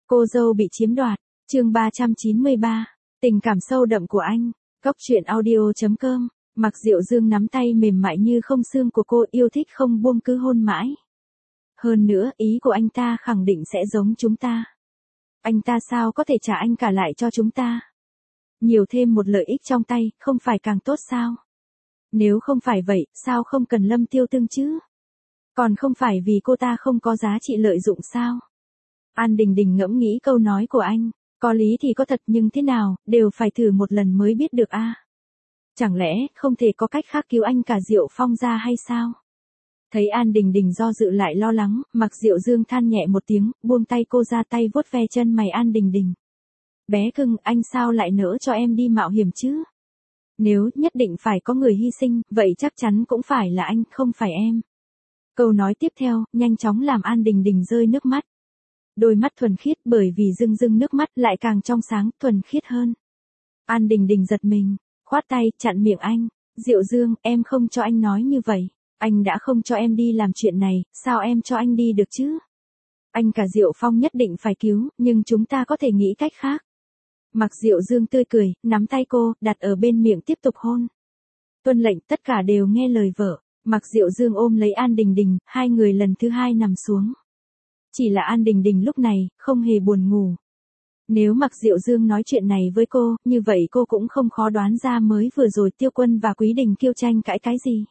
Cô dâu bị chiếm đoạt, chương 393, tình cảm sâu đậm của anh, Cóc truyện audio.com, Mặc Diệu Dương nắm tay mềm mại như không xương của cô, yêu thích không buông, cứ hôn mãi. Hơn nữa, ý của anh ta khẳng định sẽ giống chúng ta. Anh ta sao có thể trả anh cả lại cho chúng ta? Nhiều thêm một lợi ích trong tay, không phải càng tốt sao? Nếu không phải vậy, sao không cần Lâm Tiêu Tương chứ? Còn không phải vì cô ta không có giá trị lợi dụng sao? An Đình Đình ngẫm nghĩ câu nói của anh, có lý thì có thật nhưng thế nào, đều phải thử một lần mới biết được a. Chẳng lẽ không thể có cách khác cứu anh cả Diệu Phong ra hay sao? Thấy An Đình Đình do dự lại lo lắng, Mặc Diệu Dương than nhẹ một tiếng, buông tay cô ra, tay vuốt ve chân mày An Đình Đình. Bé cưng, anh sao lại nỡ cho em đi mạo hiểm chứ? Nếu nhất định phải có người hy sinh, vậy chắc chắn cũng phải là anh, không phải em. Câu nói tiếp theo, nhanh chóng làm An Đình Đình rơi nước mắt. Đôi mắt thuần khiết bởi vì rưng rưng nước mắt lại càng trong sáng, thuần khiết hơn. An Đình Đình giật mình, khoát tay, chặn miệng anh. Diệu Dương, em không cho anh nói như vậy. Anh đã không cho em đi làm chuyện này, sao em cho anh đi được chứ? Anh cả Diệu Phong nhất định phải cứu, nhưng chúng ta có thể nghĩ cách khác. Mặc Diệu Dương tươi cười, nắm tay cô, đặt ở bên miệng tiếp tục hôn. Tuân lệnh, tất cả đều nghe lời vợ. Mặc Diệu Dương ôm lấy An Đình Đình, hai người lần thứ hai nằm xuống. Chỉ là An Đình Đình lúc này, không hề buồn ngủ. Nếu Mặc Diệu Dương nói chuyện này với cô, như vậy cô cũng không khó đoán ra mới vừa rồi Tiêu Quân và Quý Đình Kiêu tranh cãi cái gì.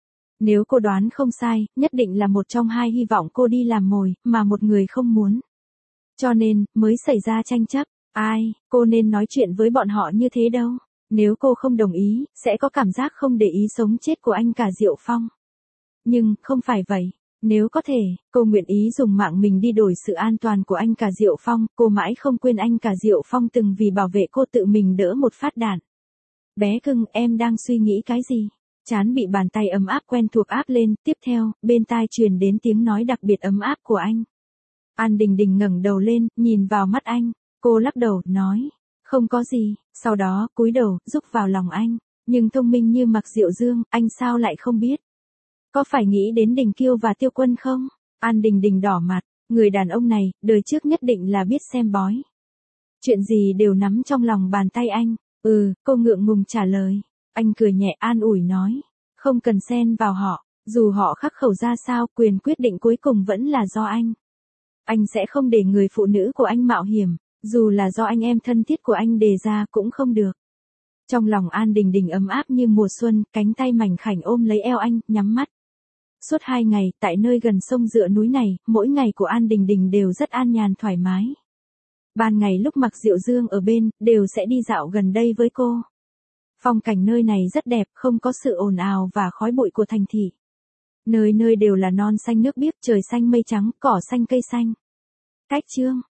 Nếu cô đoán không sai, nhất định là một trong hai hy vọng cô đi làm mồi, mà một người không muốn. Cho nên, mới xảy ra tranh chấp. Ai, cô nên nói chuyện với bọn họ như thế đâu. Nếu cô không đồng ý, sẽ có cảm giác không để ý sống chết của anh cả Diệu Phong. Nhưng, không phải vậy. Nếu có thể, cô nguyện ý dùng mạng mình đi đổi sự an toàn của anh cả Diệu Phong. Cô mãi không quên anh cả Diệu Phong từng vì bảo vệ cô tự mình đỡ một phát đạn. Bé cưng, em đang suy nghĩ cái gì? Trán bị bàn tay ấm áp quen thuộc áp lên, tiếp theo, bên tai truyền đến tiếng nói đặc biệt ấm áp của anh. An Đình Đình ngẩng đầu lên, nhìn vào mắt anh, cô lắc đầu, nói, không có gì, sau đó, cúi đầu, rúc vào lòng anh, nhưng thông minh như Mặc Diệu Dương, anh sao lại không biết? Có phải nghĩ đến Đình Kiêu và Tiêu Quân không? An Đình Đình đỏ mặt, người đàn ông này, đời trước nhất định là biết xem bói. Chuyện gì đều nắm trong lòng bàn tay anh, cô ngượng ngùng trả lời. Anh cười nhẹ an ủi nói, không cần xen vào họ, dù họ khắc khẩu ra sao, quyền quyết định cuối cùng vẫn là do anh. Anh sẽ không để người phụ nữ của anh mạo hiểm, dù là do anh em thân thiết của anh đề ra cũng không được. Trong lòng An Đình Đình ấm áp như mùa xuân, cánh tay mảnh khảnh ôm lấy eo anh, nhắm mắt. Suốt 2 ngày, tại nơi gần sông dựa núi này, mỗi ngày của An Đình Đình đều rất an nhàn thoải mái. Ban ngày lúc Mặc Diệu Dương ở bên, đều sẽ đi dạo gần đây với cô. Phong cảnh nơi này rất đẹp, không có sự ồn ào và khói bụi của thành thị. Nơi nơi đều là non xanh nước biếc, trời xanh mây trắng, cỏ xanh cây xanh. Cách chương